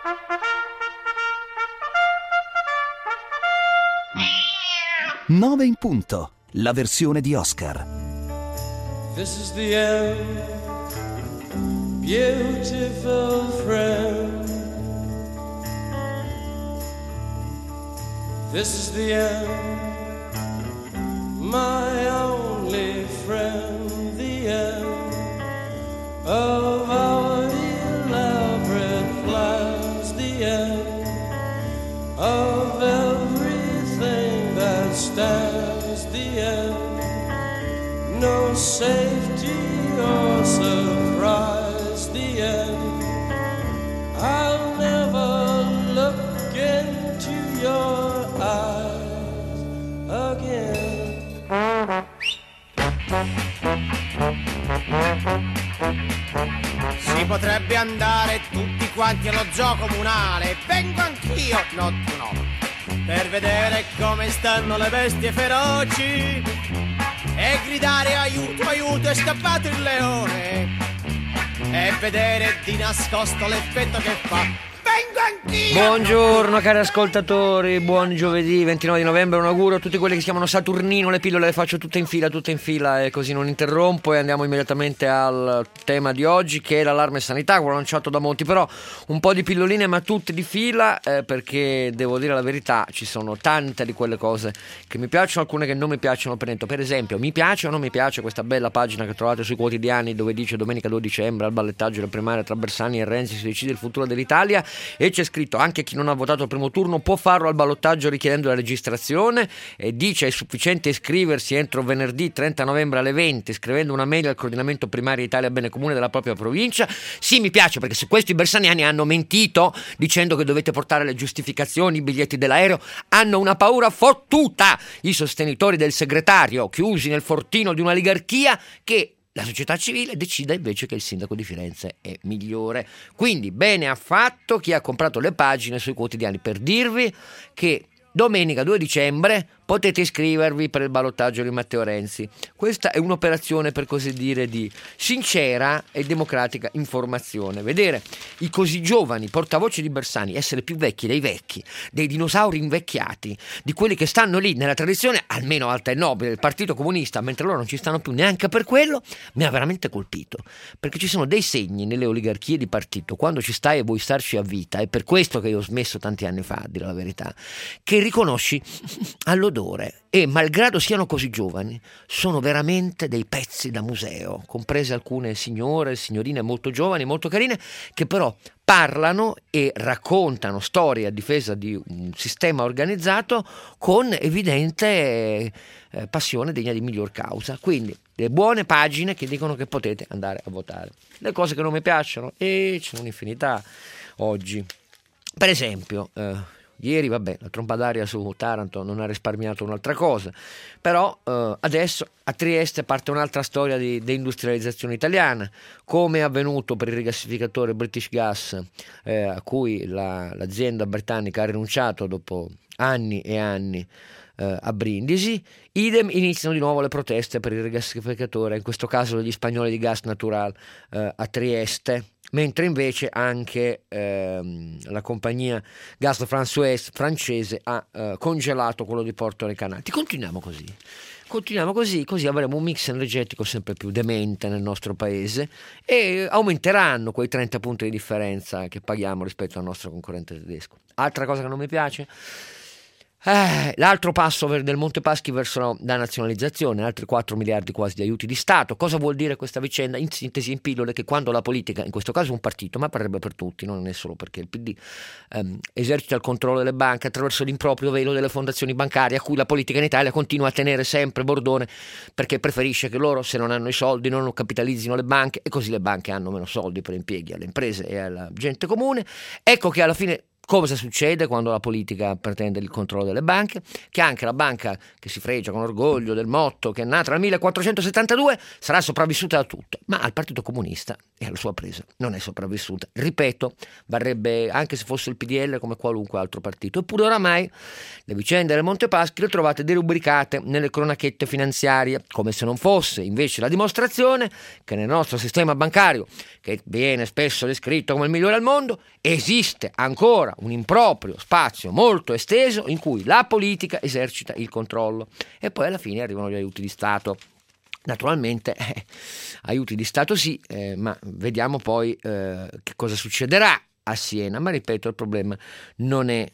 Nove in punto, la versione di Oscar. This is the end, beautiful friend. This is the end, my only friend. The end of our elaborate plans. The end of everything that stands. The end, no safety or surprise. The end, I'll never look into your eyes again. Si potrebbe andare tutti quanti allo zoo comunale. Vengo anch'io, no tu no, per vedere come stanno le bestie feroci e gridare aiuto, aiuto, è scappato il leone, e vedere di nascosto l'effetto che fa. Vengo anch'io! Buongiorno cari ascoltatori, buon giovedì 29 di novembre, un augurio a tutti quelli che si chiamano Saturnino, le pillole le faccio tutte in fila e così non interrompo, e andiamo immediatamente al tema di oggi, che è l'allarme sanità, quello lanciato da molti, però un po' di pilloline ma tutte di fila, perché devo dire la verità, ci sono tante di quelle cose che mi piacciono, alcune che non mi piacciono per niente. Per esempio, mi piace o non mi piace questa bella pagina che trovate sui quotidiani dove dice domenica 2 dicembre al ballettaggio delle primarie tra Bersani e Renzi si decide il futuro dell'Italia, e c'è scritto anche chi non ha votato al primo turno può farlo al ballottaggio richiedendo la registrazione, e dice è sufficiente iscriversi entro venerdì 30 novembre alle 20 scrivendo una mail al coordinamento primaria Italia Bene Comune della propria provincia. Sì, mi piace, perché se questi bersaniani hanno mentito dicendo che dovete portare le giustificazioni, i biglietti dell'aereo, hanno una paura fottuta i sostenitori del segretario chiusi nel fortino di un'oligarchia, che la società civile decida invece che il sindaco di Firenze è migliore. Quindi bene ha fatto chi ha comprato le pagine sui quotidiani per dirvi che domenica 2 dicembre potete iscrivervi per il ballottaggio di Matteo Renzi. Questa è un'operazione, per così dire, di sincera e democratica informazione. Vedere i così giovani portavoce di Bersani essere più vecchi dei vecchi, dei dinosauri invecchiati, di quelli che stanno lì nella tradizione almeno alta e nobile del Partito Comunista, mentre loro non ci stanno più neanche per quello, mi ha veramente colpito, perché ci sono dei segni nelle oligarchie di partito, quando ci stai e vuoi starci a vita, è per questo che io ho smesso tanti anni fa, a dire la verità, che riconosci all'odore, e malgrado siano così giovani sono veramente dei pezzi da museo, comprese alcune signore, signorine molto giovani, molto carine, che però parlano e raccontano storie a difesa di un sistema organizzato con evidente passione degna di miglior causa. Quindi le buone pagine che dicono che potete andare a votare. Le cose che non mi piacciono, e c'è un'infinità oggi. Per esempio ieri, vabbè, la tromba d'aria su Taranto non ha risparmiato un'altra cosa, però adesso a Trieste parte un'altra storia di deindustrializzazione italiana, come è avvenuto per il rigassificatore British Gas, a cui l'azienda britannica ha rinunciato dopo anni e anni a Brindisi. Idem, iniziano di nuovo le proteste per il rigassificatore, in questo caso degli spagnoli di Gas Natural a Trieste, mentre invece anche la compagnia Gas de France Ouest francese ha congelato quello di Porto Recanati. Continuiamo così, così avremo un mix energetico sempre più demente nel nostro paese, e aumenteranno quei 30 punti di differenza che paghiamo rispetto al nostro concorrente tedesco. Altra cosa che non mi piace, l'altro passo del Monte Paschi verso la nazionalizzazione, altri 4 miliardi quasi di aiuti di Stato. Cosa vuol dire questa vicenda? In sintesi, in pillole, che quando la politica, in questo caso un partito, ma parrebbe per tutti, non è solo perché il PD esercita il controllo delle banche attraverso l'improprio velo delle fondazioni bancarie, a cui la politica in Italia continua a tenere sempre bordone, perché preferisce che loro, se non hanno i soldi, non capitalizzino le banche, e così le banche hanno meno soldi per impieghi alle imprese e alla gente comune. Ecco che alla fine Cosa succede quando la politica pretende il controllo delle banche? Che anche la banca che si fregia con orgoglio del motto che è nata nel 1472 sarà sopravvissuta da tutto, ma al Partito Comunista e alla sua presa non è sopravvissuta. Ripeto, varrebbe anche se fosse il PDL come qualunque altro partito. Eppure oramai le vicende del Monte Paschi le trovate derubricate nelle cronachette finanziarie, come se non fosse invece la dimostrazione che nel nostro sistema bancario, che viene spesso descritto come il migliore al mondo, esiste ancora un improprio spazio molto esteso in cui la politica esercita il controllo e poi alla fine arrivano gli aiuti di Stato. Naturalmente aiuti di Stato sì, ma vediamo poi che cosa succederà a Siena. Ma ripeto, il problema non è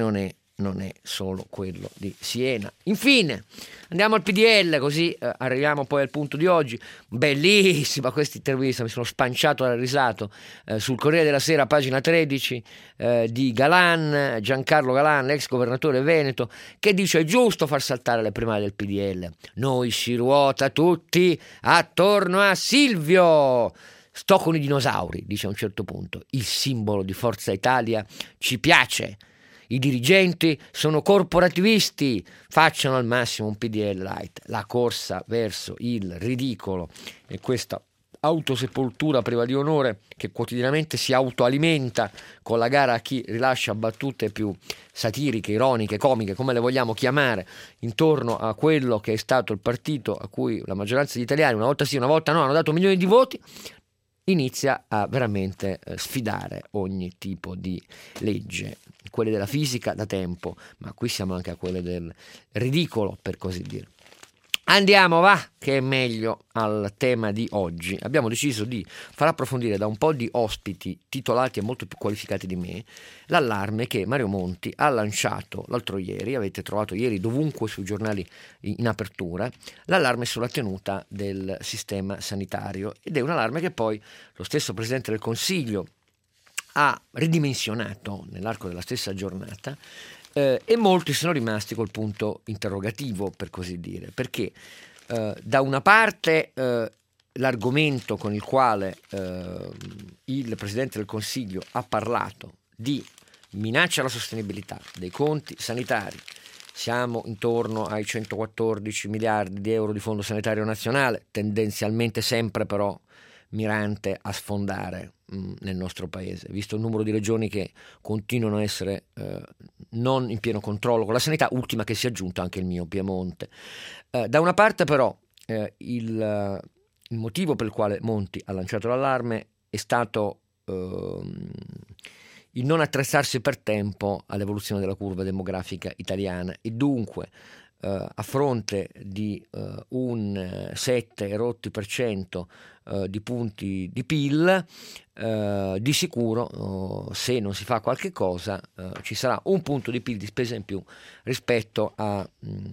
solo quello di Siena. Infine andiamo al PDL, così arriviamo poi al punto di oggi. Bellissima questa intervista, mi sono spanciato dal risato sul Corriere della Sera, pagina 13, di Galan, Giancarlo Galan, l'ex governatore veneto, che dice: è giusto far saltare le primarie del PDL, noi si ruota tutti attorno a Silvio. Sto con i dinosauri, dice a un certo punto, il simbolo di Forza Italia ci piace. I dirigenti sono corporativisti, facciano al massimo un PDL light. La corsa verso il ridicolo e questa autosepoltura priva di onore che quotidianamente si autoalimenta con la gara a chi rilascia battute più satiriche, ironiche, comiche, come le vogliamo chiamare, intorno a quello che è stato il partito a cui la maggioranza degli italiani, una volta sì, una volta no, hanno dato milioni di voti, inizia a veramente sfidare ogni tipo di legge, quelle della fisica da tempo, ma qui siamo anche a quelle del ridicolo, per così dire. Andiamo, va, che è meglio, al tema di oggi. Abbiamo deciso di far approfondire da un po' di ospiti titolati e molto più qualificati di me l'allarme che Mario Monti ha lanciato l'altro ieri, avete trovato ieri dovunque sui giornali in apertura, l'allarme sulla tenuta del sistema sanitario, ed è un allarme che poi lo stesso Presidente del Consiglio ha ridimensionato nell'arco della stessa giornata, e molti sono rimasti col punto interrogativo, per così dire, perché da una parte l'argomento con il quale il Presidente del Consiglio ha parlato di minaccia alla sostenibilità dei conti sanitari, siamo intorno ai 114 miliardi di euro di fondo sanitario nazionale, tendenzialmente sempre però mirante a sfondare nel nostro paese, visto il numero di regioni che continuano a essere non in pieno controllo con la sanità, ultima che si è aggiunta anche il mio Piemonte. Da una parte però il motivo per il quale Monti ha lanciato l'allarme è stato il non attrezzarsi per tempo all'evoluzione della curva demografica italiana e dunque a fronte di un 7 rotti per cento di punti di PIL, di sicuro se non si fa qualche cosa ci sarà un punto di PIL di spesa in più rispetto a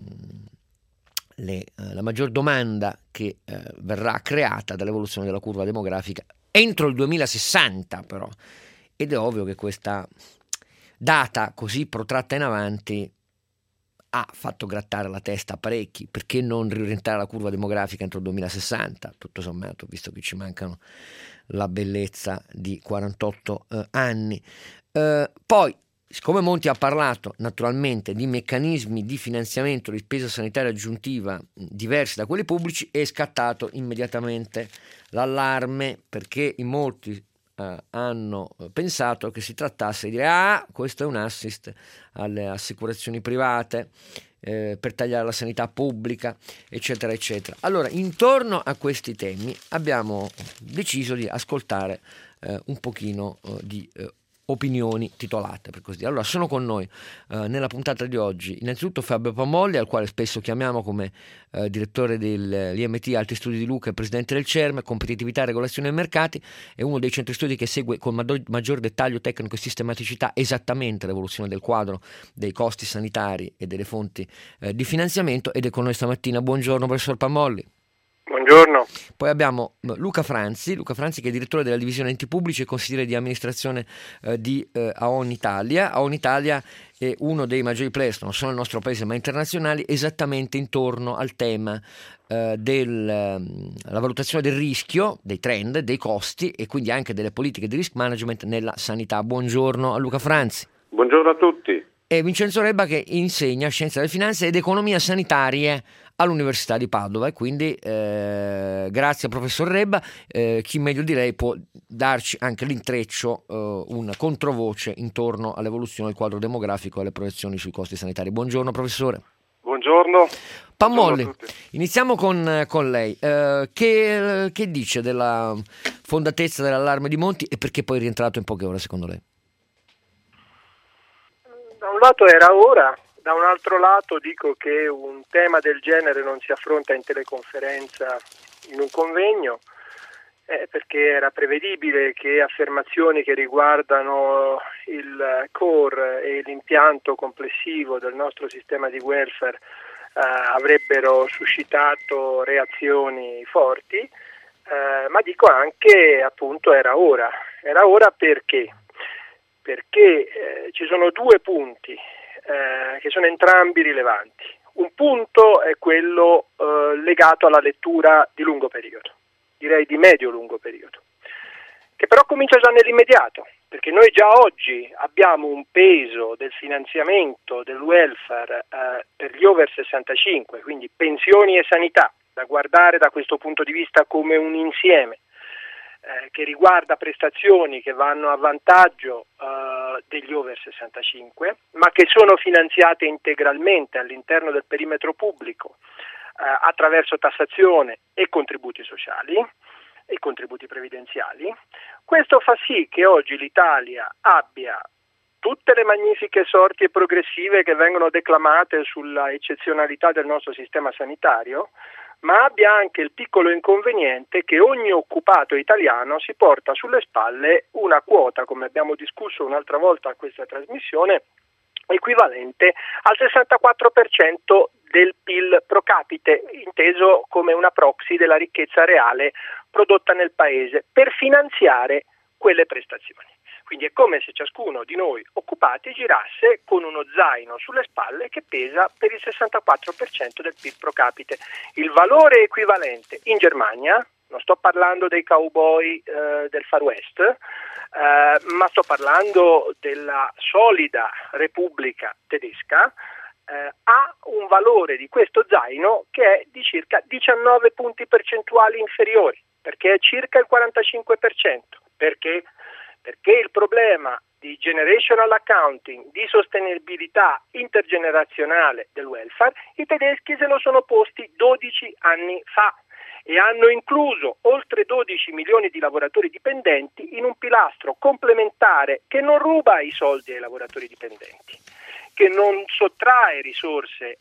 la maggior domanda che verrà creata dall'evoluzione della curva demografica entro il 2060 però, ed è ovvio che questa data così protratta in avanti ha fatto grattare la testa a parecchi. Perché non riorientare la curva demografica entro il 2060, tutto sommato, visto che ci mancano la bellezza di 48 anni. Poi, siccome Monti ha parlato naturalmente di meccanismi di finanziamento di spesa sanitaria aggiuntiva diversi da quelli pubblici, è scattato immediatamente l'allarme, perché in molti hanno pensato che si trattasse di dire questo è un assist alle assicurazioni private per tagliare la sanità pubblica, eccetera eccetera. Allora, intorno a questi temi abbiamo deciso di ascoltare un pochino di opinioni titolate, per così dire. Allora, sono con noi nella puntata di oggi innanzitutto Fabio Pamolli, al quale spesso chiamiamo come direttore dell'IMT Alti Studi di Luca e presidente del CERM, competitività, regolazione dei mercati, è uno dei centri studi che segue con maggior dettaglio tecnico e sistematicità esattamente l'evoluzione del quadro dei costi sanitari e delle fonti di finanziamento, ed è con noi stamattina. Buongiorno professor Pamolli. Buongiorno. Poi abbiamo Luca Franzi che è direttore della divisione enti pubblici e consigliere di amministrazione di AON Italia. AON Italia è uno dei maggiori player, non solo nel nostro paese ma internazionali, esattamente intorno al tema della valutazione del rischio, dei trend, dei costi e quindi anche delle politiche di risk management nella sanità. Buongiorno a Luca Franzi. Buongiorno a tutti. E Vincenzo Rebba, che insegna Scienza delle Finanze ed Economia Sanitarie all'Università di Padova, e quindi grazie al professor Rebba, chi meglio di lei può darci anche l'intreccio, una controvoce intorno all'evoluzione del quadro demografico e alle proiezioni sui costi sanitari. Buongiorno professore. Buongiorno. Pammolli, Buongiorno a tutti. iniziamo con lei. Che dice della fondatezza dell'allarme di Monti e perché poi è rientrato in poche ore secondo lei? Da un lato era ora, da un altro lato dico che un tema del genere non si affronta in teleconferenza in un convegno, perché era prevedibile che affermazioni che riguardano il core e l'impianto complessivo del nostro sistema di welfare avrebbero suscitato reazioni forti, ma dico anche appunto era ora perché ci sono due punti che sono entrambi rilevanti. Un punto è quello legato alla lettura di lungo periodo, direi di medio-lungo periodo, che però comincia già nell'immediato, perché noi già oggi abbiamo un peso del finanziamento del welfare per gli over 65, quindi pensioni e sanità, da guardare da questo punto di vista come un insieme, che riguarda prestazioni che vanno a vantaggio degli over 65, ma che sono finanziate integralmente all'interno del perimetro pubblico attraverso tassazione e contributi sociali e contributi previdenziali. Questo fa sì che oggi l'Italia abbia tutte le magnifiche sorti progressive che vengono declamate sulla eccezionalità del nostro sistema sanitario, ma abbia anche il piccolo inconveniente che ogni occupato italiano si porta sulle spalle una quota, come abbiamo discusso un'altra volta a questa trasmissione, equivalente al 64% del PIL pro capite, inteso come una proxy della ricchezza reale prodotta nel paese, per finanziare quelle prestazioni. Quindi è come se ciascuno di noi occupati girasse con uno zaino sulle spalle che pesa per il 64% del PIL pro capite. Il valore equivalente in Germania, non sto parlando dei cowboy del Far West, ma sto parlando della solida Repubblica tedesca, ha un valore di questo zaino che è di circa 19 punti percentuali inferiori, perché è circa il 45%. Perché il problema di generational accounting, di sostenibilità intergenerazionale del welfare, i tedeschi se lo sono posti 12 anni fa e hanno incluso oltre 12 milioni di lavoratori dipendenti in un pilastro complementare che non ruba i soldi ai lavoratori dipendenti, che non sottrae risorse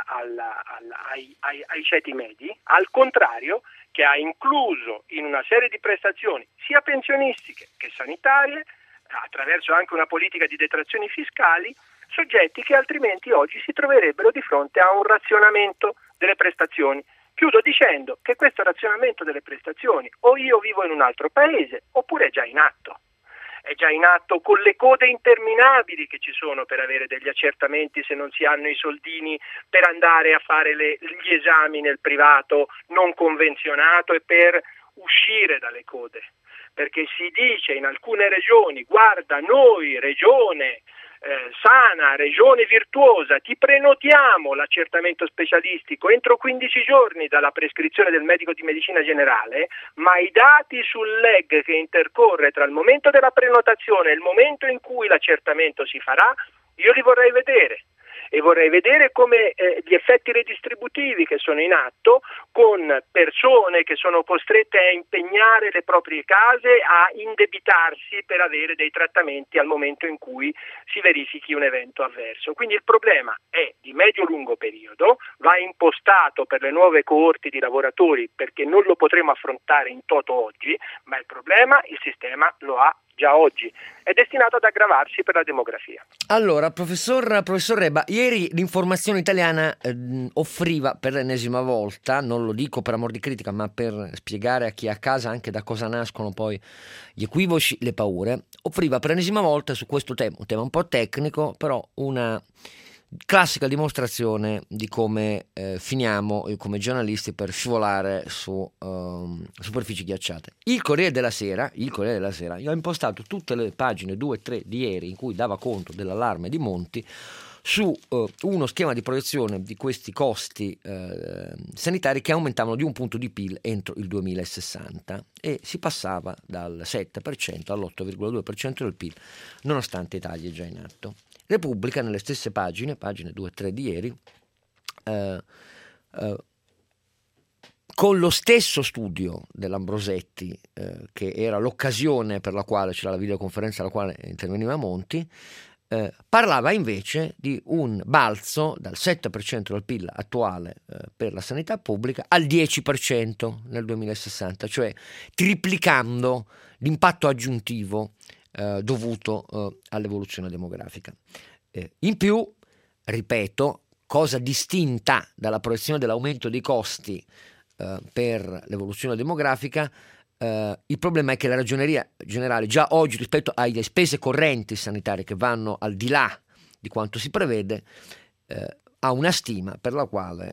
ai ceti medi, al contrario, che ha incluso in una serie di prestazioni sia pensionistiche che sanitarie, attraverso anche una politica di detrazioni fiscali, soggetti che altrimenti oggi si troverebbero di fronte a un razionamento delle prestazioni. Chiudo dicendo che questo razionamento delle prestazioni o io vivo in un altro paese oppure è già in atto. È già in atto con le code interminabili che ci sono per avere degli accertamenti se non si hanno i soldini per andare a fare gli esami nel privato non convenzionato e per uscire dalle code. Perché si dice in alcune regioni, guarda noi regione sana, regione virtuosa, ti prenotiamo l'accertamento specialistico entro 15 giorni dalla prescrizione del medico di medicina generale, ma i dati sul lag che intercorre tra il momento della prenotazione e il momento in cui l'accertamento si farà, io li vorrei vedere. E vorrei vedere come gli effetti redistributivi che sono in atto con persone che sono costrette a impegnare le proprie case, a indebitarsi per avere dei trattamenti al momento in cui si verifichi un evento avverso. Quindi il problema è di medio-lungo periodo, va impostato per le nuove coorti di lavoratori perché non lo potremo affrontare in toto oggi, ma il problema il sistema lo ha già oggi, è destinato ad aggravarsi per la demografia. Allora, professor Rebba, ieri l'informazione italiana offriva per l'ennesima volta, non lo dico per amor di critica, ma per spiegare a chi è a casa anche da cosa nascono poi gli equivoci, le paure, offriva per l'ennesima volta su questo tema, un tema un po' tecnico, però una classica dimostrazione di come finiamo come giornalisti per scivolare su superfici ghiacciate. Il Corriere della Sera io ho impostato tutte le pagine 2 e 3 di ieri in cui dava conto dell'allarme di Monti su uno schema di proiezione di questi costi sanitari che aumentavano di un punto di PIL entro il 2060 e si passava dal 7% all'8,2% del PIL, nonostante i tagli già in atto. Repubblica, nelle stesse pagine 2 e 3 di ieri, con lo stesso studio dell'Ambrosetti, che era l'occasione per la quale c'era la videoconferenza alla quale interveniva Monti, parlava invece di un balzo dal 7% del PIL attuale per la sanità pubblica al 10% nel 2060, cioè triplicando l'impatto aggiuntivo dovuto all'evoluzione demografica. In più, ripeto, cosa distinta dalla proiezione dell'aumento dei costi per l'evoluzione demografica, il problema è che la Ragioneria Generale già oggi, rispetto alle spese correnti sanitarie che vanno al di là di quanto si prevede, ha una stima per la quale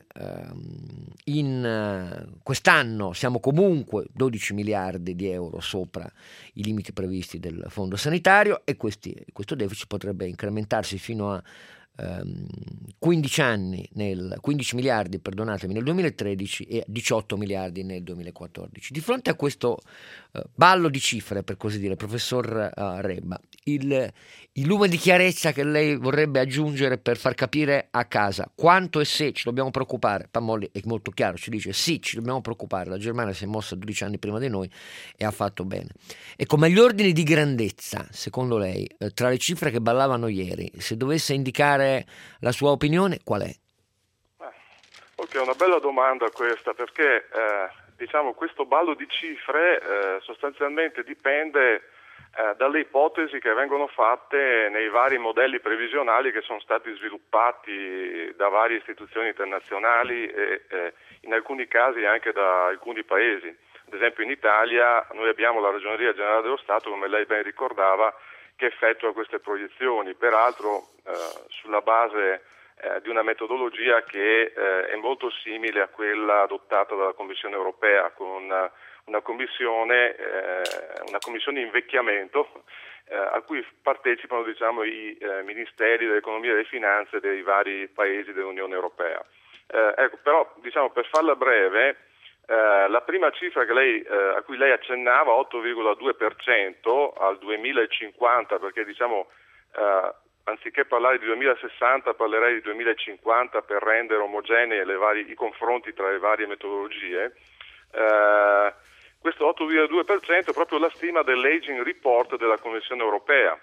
in quest'anno siamo comunque 12 miliardi di euro sopra i limiti previsti del fondo sanitario e questo deficit potrebbe incrementarsi fino a 15 miliardi, perdonatemi, nel 2013 e 18 miliardi nel 2014. Di fronte a questo ballo di cifre, per così dire, professor Rebba, il lume di chiarezza che lei vorrebbe aggiungere per far capire a casa quanto e se ci dobbiamo preoccupare. Pammolli è molto chiaro, ci dice sì, ci dobbiamo preoccupare, la Germania si è mossa 12 anni prima di noi e ha fatto bene. E come gli ordini di grandezza, secondo lei, tra le cifre che ballavano ieri, se dovesse indicare la sua opinione, qual è? Ok, è una bella domanda questa, perché questo ballo di cifre sostanzialmente dipende dalle ipotesi che vengono fatte nei vari modelli previsionali che sono stati sviluppati da varie istituzioni internazionali e in alcuni casi anche da alcuni paesi. Ad esempio in Italia noi abbiamo la Ragioneria Generale dello Stato, come lei ben ricordava, che effettua queste proiezioni, peraltro sulla base di una metodologia che è molto simile a quella adottata dalla Commissione europea, con una commissione invecchiamento a cui partecipano i ministeri dell'economia e delle finanze dei vari paesi dell'Unione Europea. Però per farla breve, la prima cifra a cui lei accennava, 8,2% al 2050, perché anziché parlare di 2060 parlerei di 2050 per rendere omogenei i confronti tra le varie metodologie. Questo 8,2% è proprio la stima dell'Aging Report della Commissione Europea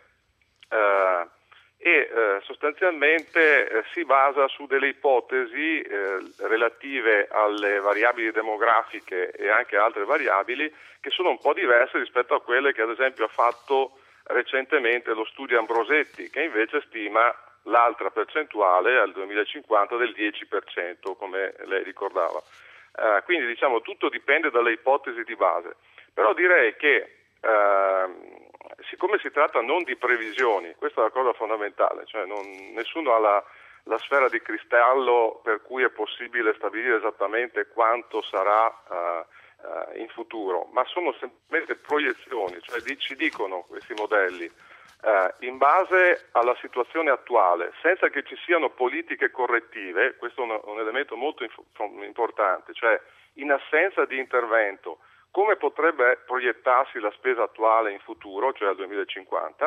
e sostanzialmente si basa su delle ipotesi relative alle variabili demografiche e anche altre variabili che sono un po' diverse rispetto a quelle che ad esempio ha fatto recentemente lo studio Ambrosetti, che invece stima l'altra percentuale al 2050 del 10%, come lei ricordava. Quindi tutto dipende dalle ipotesi di base, però direi che siccome si tratta non di previsioni, questa è la cosa fondamentale, cioè nessuno ha la sfera di cristallo per cui è possibile stabilire esattamente quanto sarà in futuro, ma sono semplicemente proiezioni, cioè ci dicono questi modelli in base alla situazione attuale, senza che ci siano politiche correttive. Questo è un elemento molto importante, cioè in assenza di intervento come potrebbe proiettarsi la spesa attuale in futuro, cioè al 2050.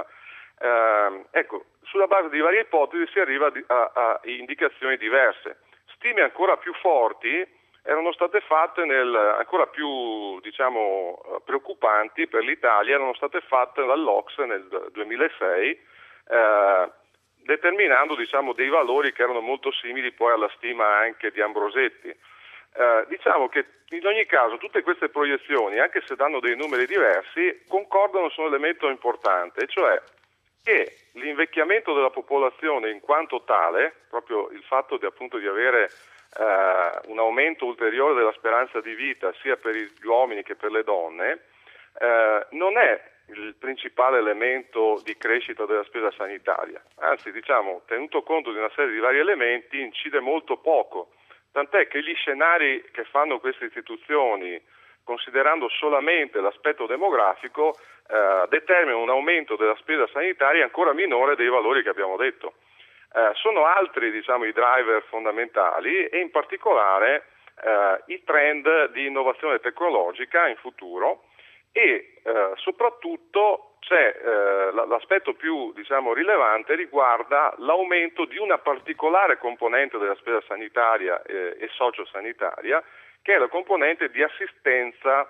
Sulla base di varie ipotesi si arriva a indicazioni diverse. Stime ancora più forti erano state fatte ancora più preoccupanti per l'Italia, erano state fatte dall'Ocse nel 2006, determinando dei valori che erano molto simili poi alla stima anche di Ambrosetti. Che in ogni caso tutte queste proiezioni, anche se danno dei numeri diversi, concordano su un elemento importante, cioè che l'invecchiamento della popolazione in quanto tale, proprio il fatto di avere un aumento ulteriore della speranza di vita sia per gli uomini che per le donne, non è il principale elemento di crescita della spesa sanitaria. Anzi, diciamo, tenuto conto di una serie di vari elementi, incide molto poco, tant'è che gli scenari che fanno queste istituzioni, considerando solamente l'aspetto demografico, determinano un aumento della spesa sanitaria ancora minore dei valori che abbiamo detto. Sono altri, diciamo, i driver fondamentali e in particolare i trend di innovazione tecnologica in futuro e soprattutto c'è l'aspetto più, diciamo, rilevante riguarda l'aumento di una particolare componente della spesa sanitaria e sociosanitaria, che è la componente di assistenza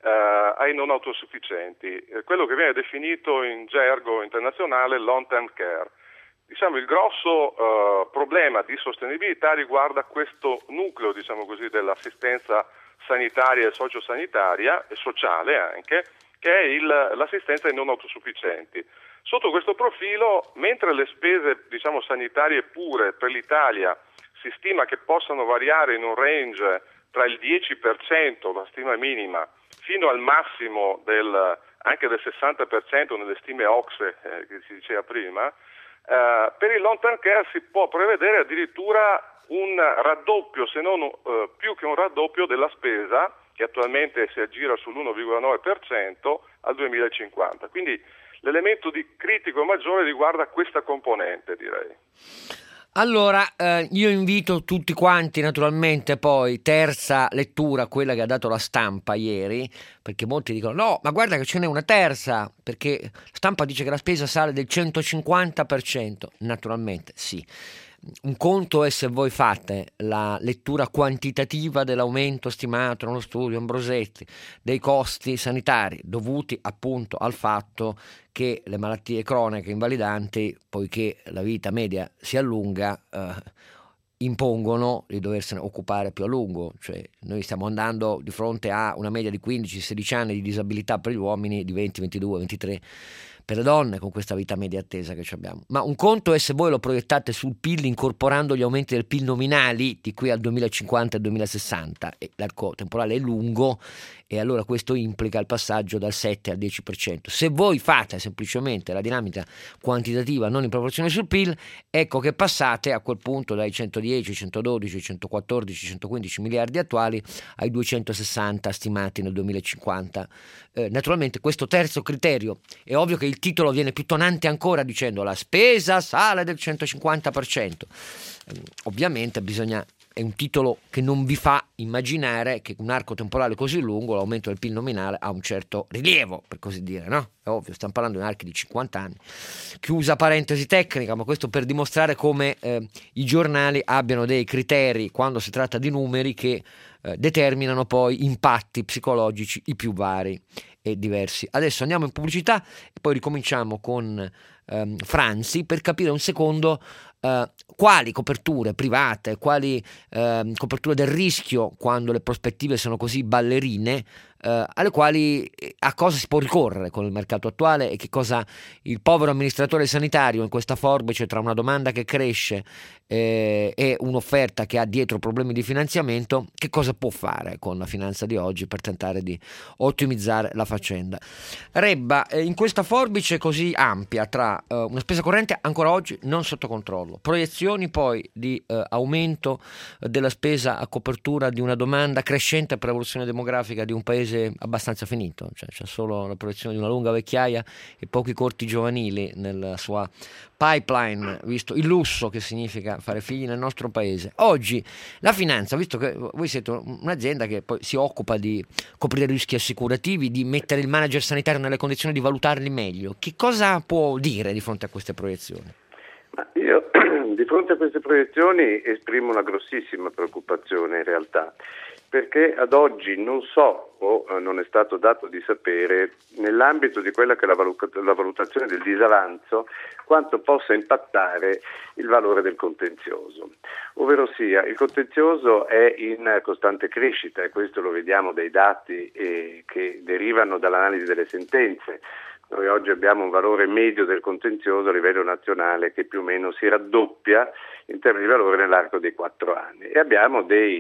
ai non autosufficienti, quello che viene definito in gergo internazionale long term care. Diciamo, il grosso problema di sostenibilità riguarda questo nucleo, diciamo così, dell'assistenza sanitaria e sociosanitaria e sociale anche, che è l'assistenza ai non autosufficienti. Sotto questo profilo, mentre le spese, diciamo, sanitarie pure per l'Italia si stima che possano variare in un range tra il 10%, la stima minima, fino al massimo anche del 60% nelle stime OCSE che si diceva prima, per il long term care si può prevedere addirittura un raddoppio, se non più che un raddoppio della spesa, che attualmente si aggira sull'1,9% al 2050. Quindi l'elemento di critico maggiore riguarda questa componente, direi. Allora, io invito tutti quanti, naturalmente, poi, terza lettura, quella che ha dato la Stampa ieri, perché molti dicono no, ma guarda che ce n'è una terza, perché la Stampa dice che la spesa sale del 150%, naturalmente sì. Un conto è se voi fate la lettura quantitativa dell'aumento stimato nello studio Ambrosetti dei costi sanitari dovuti appunto al fatto che le malattie croniche invalidanti, poiché la vita media si allunga, impongono di doversene occupare più a lungo. Cioè, noi stiamo andando di fronte a una media di 15-16 anni di disabilità per gli uomini, di 20, 22, 23 per le donne, con questa vita media attesa che abbiamo. Ma un conto è se voi lo proiettate sul PIL incorporando gli aumenti del PIL nominali di qui al 2050 e 2060, e l'arco temporale è lungo, e allora questo implica il passaggio dal 7 al 10%. Se voi fate semplicemente la dinamica quantitativa non in proporzione sul PIL, ecco che passate a quel punto dai 110, 112, 114, 115 miliardi attuali ai 260 stimati nel 2050. Naturalmente questo terzo criterio, è ovvio che il titolo viene più tonante ancora dicendo la spesa sale del 150%. Ovviamente è un titolo che non vi fa immaginare che un arco temporale così lungo, l'aumento del PIL nominale, ha un certo rilievo, per così dire, no? È ovvio, stiamo parlando di archi di 50 anni. Chiusa parentesi tecnica, ma questo per dimostrare come i giornali abbiano dei criteri quando si tratta di numeri che determinano poi impatti psicologici i più vari e diversi. Adesso andiamo in pubblicità e poi ricominciamo con Franzi per capire un secondo quali coperture private, quali coperture del rischio, quando le prospettive sono così ballerine, alle quali a cosa si può ricorrere con il mercato attuale, e che cosa il povero amministratore sanitario in questa forbice tra una domanda che cresce e un'offerta che ha dietro problemi di finanziamento, che cosa può fare con la finanza di oggi per tentare di ottimizzare la faccenda. Rebba, in questa forbice così ampia tra una spesa corrente ancora oggi non sotto controllo, proiezioni poi di aumento della spesa a copertura di una domanda crescente per l'evoluzione demografica di un paese abbastanza finito, cioè c'è solo la proiezione di una lunga vecchiaia e pochi corti giovanili nella sua pipeline, visto il lusso che significa fare figli nel nostro paese. Oggi la finanza, visto che voi siete un'azienda che poi si occupa di coprire rischi assicurativi, di mettere il manager sanitario nelle condizioni di valutarli meglio, che cosa può dire di fronte a queste proiezioni? Ma io di fronte a queste proiezioni esprimo una grossissima preoccupazione in realtà, perché ad oggi non so, o non è stato dato di sapere, nell'ambito di quella che è la valutazione del disavanzo, quanto possa impattare il valore del contenzioso. Ovvero sia, il contenzioso è in costante crescita, e questo lo vediamo dai dati che derivano dall'analisi delle sentenze. Noi oggi abbiamo un valore medio del contenzioso a livello nazionale che più o meno si raddoppia in termini di valore nell'arco dei 4 anni, e abbiamo dei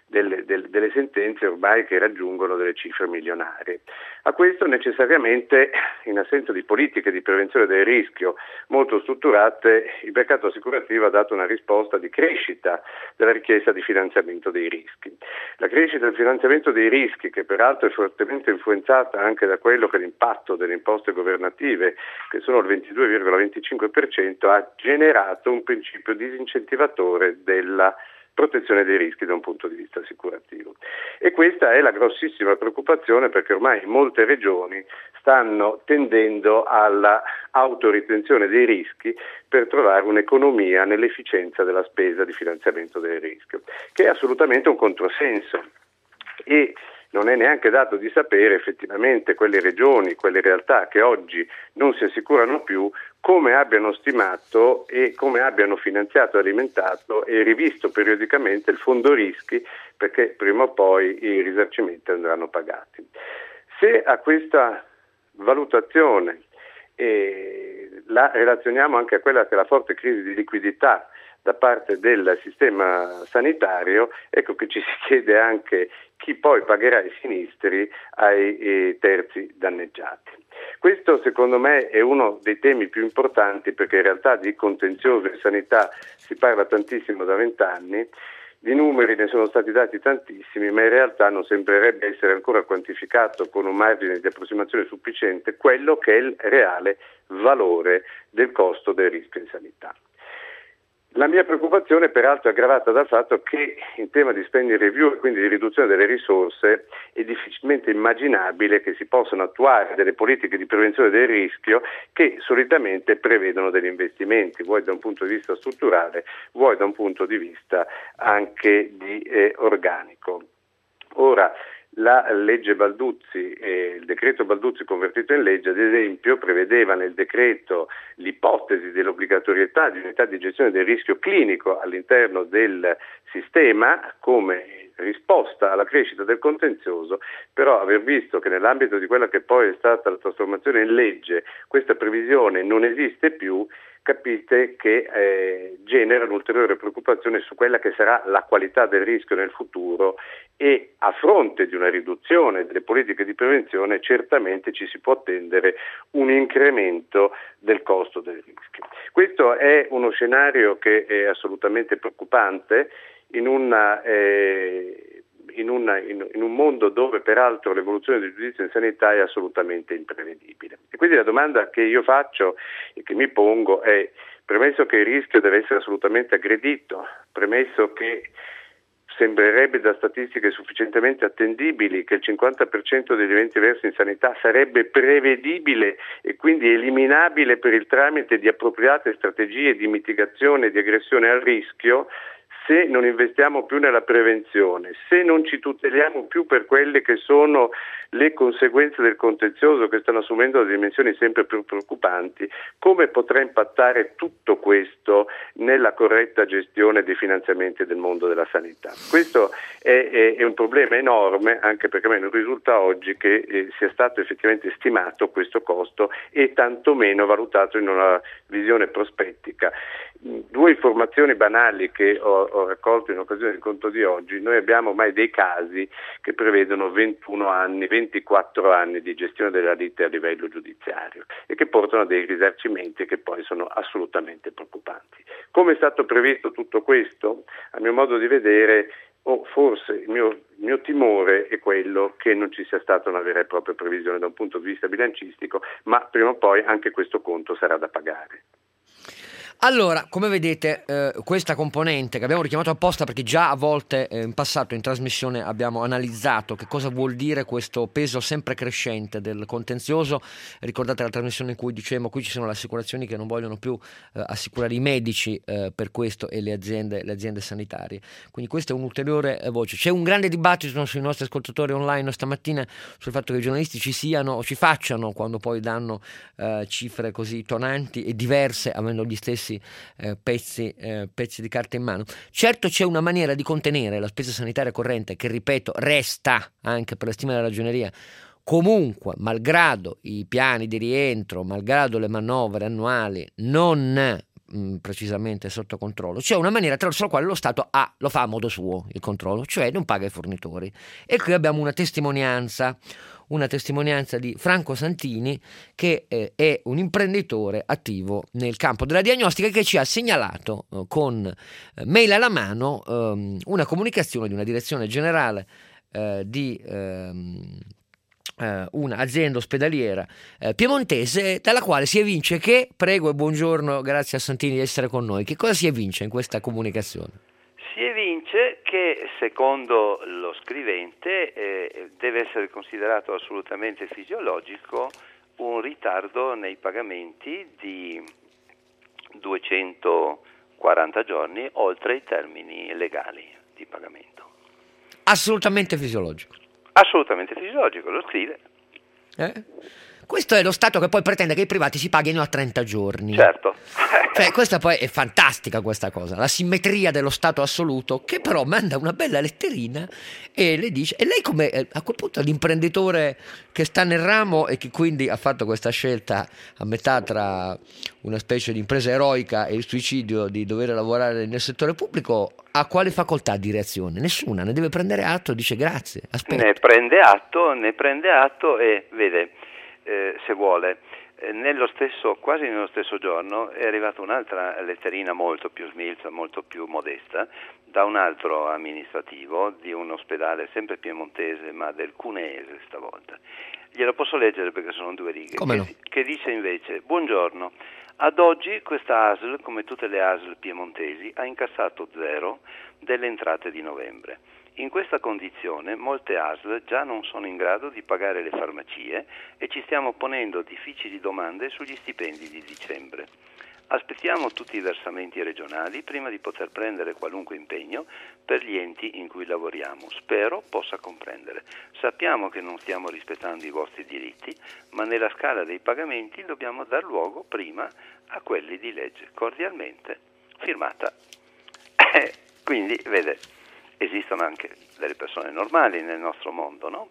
delle sentenze ormai che raggiungono delle cifre milionarie. A questo necessariamente, in assenza di politiche di prevenzione del rischio molto strutturate, il mercato assicurativo ha dato una risposta di crescita della richiesta di finanziamento dei rischi. La crescita del finanziamento dei rischi, che peraltro è fortemente influenzata anche da quello che è l'impatto delle imposte governative, che sono il 22,25%, ha generato un principio disincentivatore della protezione dei rischi da un punto di vista assicurativo. E questa è la grossissima preoccupazione, perché ormai molte regioni stanno tendendo alla autoritenzione dei rischi per trovare un'economia nell'efficienza della spesa di finanziamento del rischio, che è assolutamente un controsenso. E non è neanche dato di sapere effettivamente quelle regioni, quelle realtà che oggi non si assicurano più, come abbiano stimato e come abbiano finanziato, alimentato e rivisto periodicamente il fondo rischi, perché prima o poi i risarcimenti andranno pagati. Se a questa valutazione la relazioniamo anche a quella che è la forte crisi di liquidità da parte del sistema sanitario, ecco che ci si chiede anche chi poi pagherà i sinistri ai terzi danneggiati. Questo secondo me è uno dei temi più importanti, perché in realtà di contenzioso in sanità si parla tantissimo da 20 anni, di numeri ne sono stati dati tantissimi, ma in realtà non sembrerebbe essere ancora quantificato con un margine di approssimazione sufficiente quello che è il reale valore del costo del rischio in sanità. La mia preoccupazione peraltro è aggravata dal fatto che in tema di spending review e quindi di riduzione delle risorse è difficilmente immaginabile che si possano attuare delle politiche di prevenzione del rischio che solitamente prevedono degli investimenti, vuoi da un punto di vista strutturale, vuoi da un punto di vista anche di organico. Ora, la legge Balduzzi e il decreto Balduzzi convertito in legge, ad esempio, prevedeva nel decreto l'ipotesi dell'obbligatorietà di unità di gestione del rischio clinico all'interno del sistema come risposta alla crescita del contenzioso, però aver visto che nell'ambito di quella che poi è stata la trasformazione in legge questa previsione non esiste più, capite che genera un'ulteriore preoccupazione su quella che sarà la qualità del rischio nel futuro, e a fronte di una riduzione delle politiche di prevenzione certamente ci si può attendere un incremento del costo del rischio. Questo è uno scenario che è assolutamente preoccupante in un mondo dove peraltro l'evoluzione del giudizio in sanità è assolutamente imprevedibile. E quindi la domanda che io faccio e che mi pongo è: premesso che il rischio deve essere assolutamente aggredito, premesso che sembrerebbe da statistiche sufficientemente attendibili che il 50% degli eventi avversi in sanità sarebbe prevedibile e quindi eliminabile per il tramite di appropriate strategie di mitigazione e di aggressione al rischio, se non investiamo più nella prevenzione, se non ci tuteliamo più per quelle che sono le conseguenze del contenzioso che stanno assumendo dimensioni sempre più preoccupanti, come potrà impattare tutto questo nella corretta gestione dei finanziamenti del mondo della sanità? Questo è un problema enorme, anche perché a me non risulta oggi che sia stato effettivamente stimato questo costo e tantomeno valutato in una visione prospettica. Due informazioni banali che ho raccolto in occasione del conto di oggi: noi abbiamo ormai dei casi che prevedono 21 anni, 24 anni di gestione della lite a livello giudiziario e che portano a dei risarcimenti che poi sono assolutamente preoccupanti. Come è stato previsto tutto questo? A mio modo di vedere, forse il mio timore è quello che non ci sia stata una vera e propria previsione da un punto di vista bilancistico, ma prima o poi anche questo conto sarà da pagare. Allora, come vedete, questa componente che abbiamo richiamato apposta perché già a volte in passato in trasmissione abbiamo analizzato che cosa vuol dire questo peso sempre crescente del contenzioso. Ricordate la trasmissione in cui dicevamo qui ci sono le assicurazioni che non vogliono più assicurare i medici per questo, e le aziende sanitarie. Quindi questa è un'ulteriore voce. C'è un grande dibattito sui nostri ascoltatori online stamattina sul fatto che i giornalisti ci siano o ci facciano quando poi danno cifre così tonanti e diverse, avendo gli stessi pezzi di carta in mano. Certo, c'è una maniera di contenere la spesa sanitaria corrente che, ripeto, resta anche per la stima della Ragioneria comunque, malgrado i piani di rientro, malgrado le manovre annuali, non precisamente sotto controllo, c'è una maniera attraverso la quale lo Stato lo fa a modo suo il controllo, cioè non paga i fornitori. E qui abbiamo una testimonianza di Franco Santini, che è un imprenditore attivo nel campo della diagnostica, che ci ha segnalato con mail alla mano una comunicazione di una direzione generale di un'azienda ospedaliera piemontese, dalla quale si evince che, prego e buongiorno, grazie a Santini di essere con noi, che cosa si evince in questa comunicazione? Si evince che, secondo lo scrivente, deve essere considerato assolutamente fisiologico un ritardo nei pagamenti di 240 giorni oltre i termini legali di pagamento. Assolutamente fisiologico. Assolutamente fisiologico, lo scrive. Questo è lo Stato che poi pretende che i privati si paghino a 30 giorni. Certo. Cioè, questa poi è fantastica, questa cosa, la simmetria dello Stato assoluto, che però manda una bella letterina e le dice, e lei come a quel punto l'imprenditore che sta nel ramo e che quindi ha fatto questa scelta a metà tra una specie di impresa eroica e il suicidio di dover lavorare nel settore pubblico, ha quale facoltà di reazione? Nessuna, ne deve prendere atto, dice grazie, aspetta. Ne prende atto e vede, se vuole, quasi nello stesso giorno è arrivata un'altra letterina molto più smilza, molto più modesta, da un altro amministrativo di un ospedale sempre piemontese, ma del cuneese stavolta. Glielo posso leggere perché sono 2 righe. Come no? Che dice invece: buongiorno, ad oggi questa ASL, come tutte le ASL piemontesi, ha incassato 0 delle entrate di novembre. In questa condizione molte ASL già non sono in grado di pagare le farmacie e ci stiamo ponendo difficili domande sugli stipendi di dicembre. Aspettiamo tutti i versamenti regionali prima di poter prendere qualunque impegno per gli enti in cui lavoriamo. Spero possa comprendere. Sappiamo che non stiamo rispettando i vostri diritti, ma nella scala dei pagamenti dobbiamo dar luogo prima a quelli di legge. Cordialmente, firmata. Quindi, vede, esistono anche delle persone normali nel nostro mondo, no?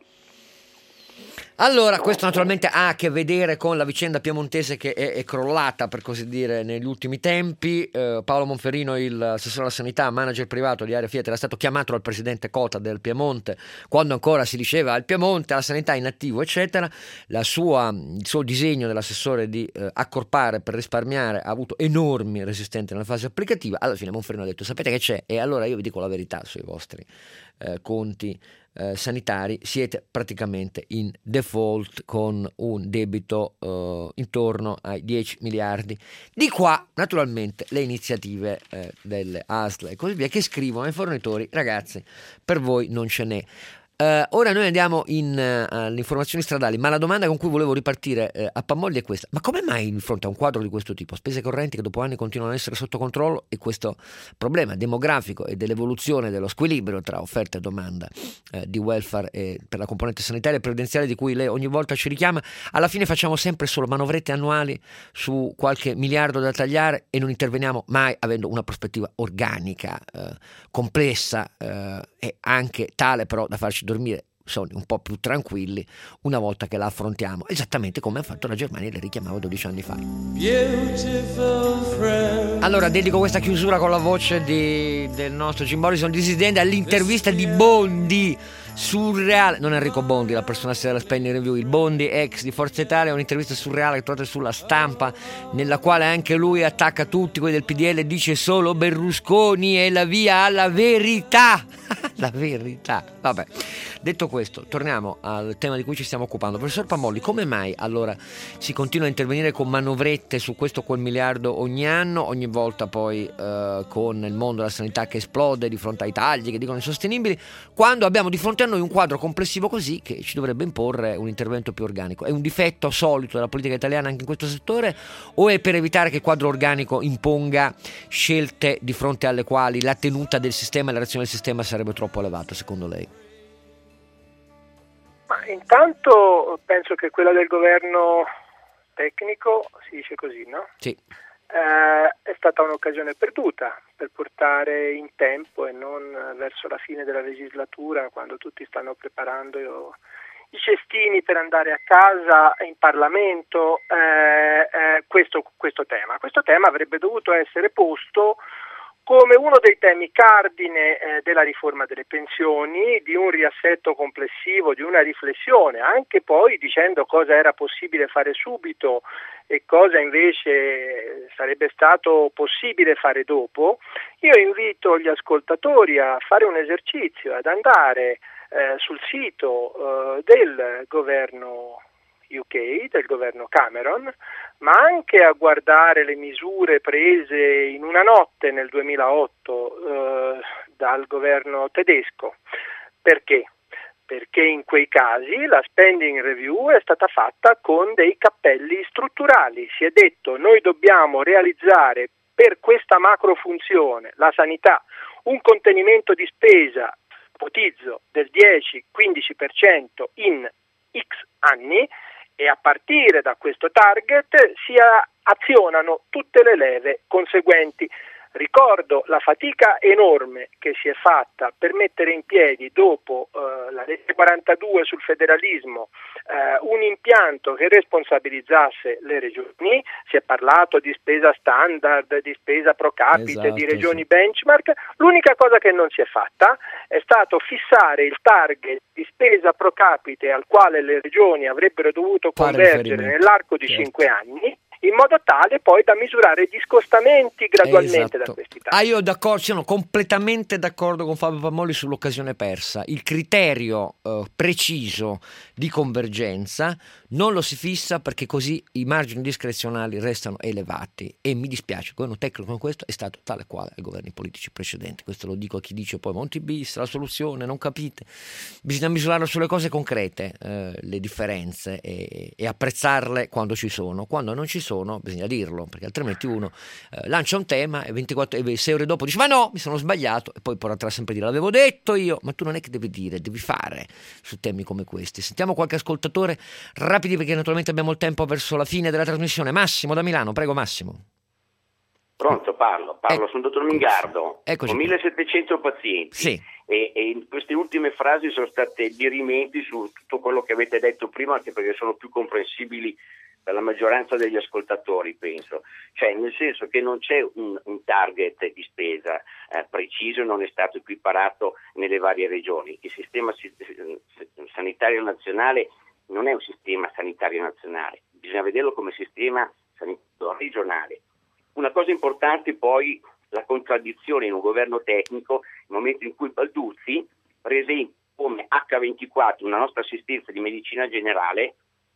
Allora, questo naturalmente ha a che vedere con la vicenda piemontese che è crollata, per così dire, negli ultimi tempi. Paolo Monferino, il assessore alla sanità, manager privato di Area Fiat, era stato chiamato dal presidente Cota del Piemonte, quando ancora si diceva il Piemonte, la sanità in attivo, eccetera. Il suo disegno dell'assessore di accorpare per risparmiare ha avuto enormi resistenze nella fase applicativa. Alla fine Monferino ha detto: sapete che c'è? E allora io vi dico la verità sui vostri conti sanitari, siete praticamente in default con un debito intorno ai 10 miliardi. Di qua naturalmente le iniziative delle ASL e così via, che scrivono ai fornitori: ragazzi, per voi non ce n'è. Ora noi andiamo alle informazioni stradali, ma la domanda con cui volevo ripartire a Pammolli è questa: ma come mai di fronte a un quadro di questo tipo, spese correnti che dopo anni continuano ad essere sotto controllo, e questo problema demografico e dell'evoluzione dello squilibrio tra offerta e domanda di welfare per la componente sanitaria e previdenziale di cui lei ogni volta ci richiama, alla fine facciamo sempre solo manovrette annuali su qualche miliardo da tagliare e non interveniamo mai avendo una prospettiva organica, complessa e anche tale però da farci dormire sonni un po' più tranquilli una volta che la affrontiamo, esattamente come ha fatto la Germania, le richiamavo 12 anni fa. Allora dedico questa chiusura con la voce del nostro Jim Morrison, dissidente, all'intervista di Bondi surreale, non Enrico Bondi, la personaggio della Spending Review, il Bondi ex di Forza Italia, un'intervista surreale che trovate sulla Stampa, nella quale anche lui attacca tutti quelli del PDL, dice solo Berlusconi è la via alla verità. La verità. Vabbè, detto questo, torniamo al tema di cui ci stiamo occupando. Professor Pammolli, come mai allora si continua a intervenire con manovrette su questo o quel miliardo ogni anno, ogni volta poi con il mondo della sanità che esplode di fronte ai tagli che dicono insostenibili, quando abbiamo di fronte a noi un quadro complessivo così che ci dovrebbe imporre un intervento più organico? È un difetto solito della politica italiana anche in questo settore, o è per evitare che il quadro organico imponga scelte di fronte alle quali la tenuta del sistema e la reazione del sistema sarebbe troppo elevata, secondo lei? Ma intanto penso che quella del governo tecnico, si dice così, no? Sì. È stata un'occasione perduta per portare in tempo e non verso la fine della legislatura, quando tutti stanno preparando i cestini per andare a casa in Parlamento, questo tema. Questo tema avrebbe dovuto essere posto come uno dei temi cardine della riforma delle pensioni, di un riassetto complessivo, di una riflessione, anche poi dicendo cosa era possibile fare subito e cosa invece sarebbe stato possibile fare dopo. Io invito gli ascoltatori a fare un esercizio, ad andare sul sito del governo UK, del governo Cameron, ma anche a guardare le misure prese in una notte nel 2008 dal governo tedesco. Perché? Perché in quei casi la spending review è stata fatta con dei cappelli strutturali. Si è detto: noi dobbiamo realizzare per questa macrofunzione, la sanità, un contenimento di spesa, ipotizzo, del 10-15% in X anni, e a partire da questo target si azionano tutte le leve conseguenti. Ricordo la fatica enorme che si è fatta per mettere in piedi, dopo la legge 42 sul federalismo, un impianto che responsabilizzasse le regioni. Si è parlato di spesa standard, di spesa pro capite, esatto, di regioni benchmark. L'unica cosa che non si è fatta è stato fissare il target di spesa pro capite al quale le regioni avrebbero dovuto convergere nell'arco di 5 anni, in modo tale poi da misurare gli scostamenti gradualmente da questi target. Io sono completamente d'accordo con Fabio Pammoli sull'occasione persa. Il criterio preciso di convergenza non lo si fissa, perché così i margini discrezionali restano elevati, e mi dispiace, il governo tecnico con questo è stato tale quale ai governi politici precedenti. Questo lo dico a chi dice poi Monti bis, la soluzione, non capite. Bisogna misurarlo sulle cose concrete, le differenze, e apprezzarle quando ci sono. Quando non ci sono bisogna dirlo, perché altrimenti uno lancia un tema e 6 ore dopo dice: ma no, mi sono sbagliato, e poi potrà sempre dire: l'avevo detto io. Ma tu non è che devi dire, devi fare su temi come questi. Sentiamo qualche ascoltatore rapidi, perché naturalmente abbiamo il tempo verso la fine della trasmissione. Massimo da Milano, prego Massimo. Pronto, parlo, sono il dottor Mingardo. Eccoci. Ho 1700 pazienti. Sì. E in queste ultime frasi sono state dirimenti su tutto quello che avete detto prima, anche perché sono più comprensibili per la maggioranza degli ascoltatori, penso. Cioè, nel senso che non c'è un target di spesa preciso, non è stato equiparato nelle varie regioni. Il sistema sanitario nazionale non è un sistema sanitario nazionale, bisogna vederlo come sistema sanitario regionale. Una cosa importante poi, la contraddizione in un governo tecnico, nel momento in cui Balduzzi presenta come H24 una nostra assistenza di medicina generale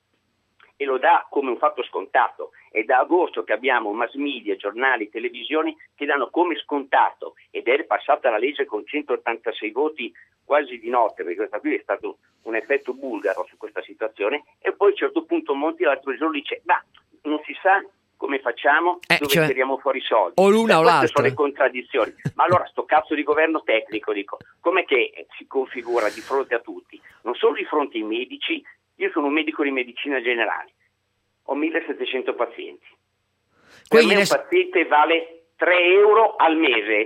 e lo dà come un fatto scontato. È da agosto che abbiamo mass media, giornali, televisioni che danno come scontato, ed è passata la legge con 186 voti quasi di notte, perché questa qui è stato un effetto bulgaro su questa situazione. E poi a un certo punto Monti l'altro giorno dice: ma non si sa come facciamo, dove tiriamo fuori i soldi. O l'una o l'altra. Queste sono le contraddizioni. Ma allora sto cazzo di governo tecnico, dico, com'è che si configura di fronte a tutti? Non solo di fronte ai medici. Io sono un medico di medicina generale, ho 1700 pazienti. Per me un paziente vale 3 euro al mese.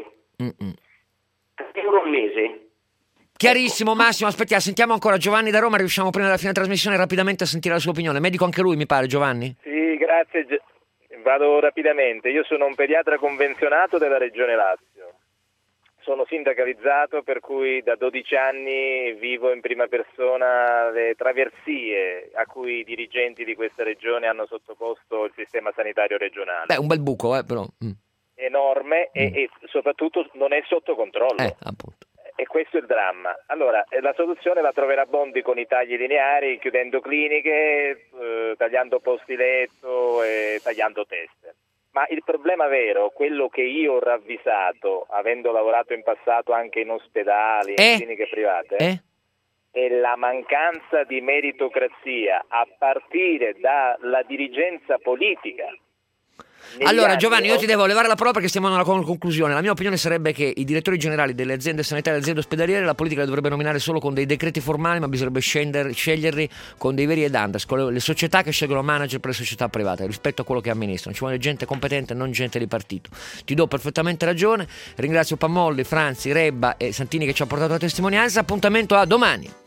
3 euro al mese. Chiarissimo, Massimo. Aspettiamo, sentiamo ancora Giovanni da Roma. Riusciamo prima della fine della trasmissione rapidamente a sentire la sua opinione. Medico anche lui, mi pare, Giovanni? Sì, grazie. Vado rapidamente. Io sono un pediatra convenzionato della Regione Lazio. Sono sindacalizzato, per cui da 12 anni vivo in prima persona le traversie a cui i dirigenti di questa regione hanno sottoposto il sistema sanitario regionale. Un bel buco, però. Enorme e soprattutto non è sotto controllo. Appunto. E questo è il dramma. Allora, la soluzione la troverà Bondi con i tagli lineari, chiudendo cliniche, tagliando posti letto e tagliando test. Ma il problema vero, quello che io ho ravvisato, avendo lavorato in passato anche in ospedali, in cliniche private, è la mancanza di meritocrazia a partire dalla dirigenza politica. Allora Giovanni, io ti devo levare la parola perché stiamo alla conclusione. La mia opinione sarebbe che i direttori generali delle aziende sanitarie e delle aziende ospedaliere la politica la dovrebbe nominare solo con dei decreti formali, ma bisognerebbe sceglierli con dei veri ed andas, con le società che scelgono manager per le società private rispetto a quello che amministrano. Ci vuole gente competente, non gente di partito. Ti do perfettamente ragione. Ringrazio Pammolli, Franzi, Rebba e Santini che ci ha portato la testimonianza. Appuntamento a domani.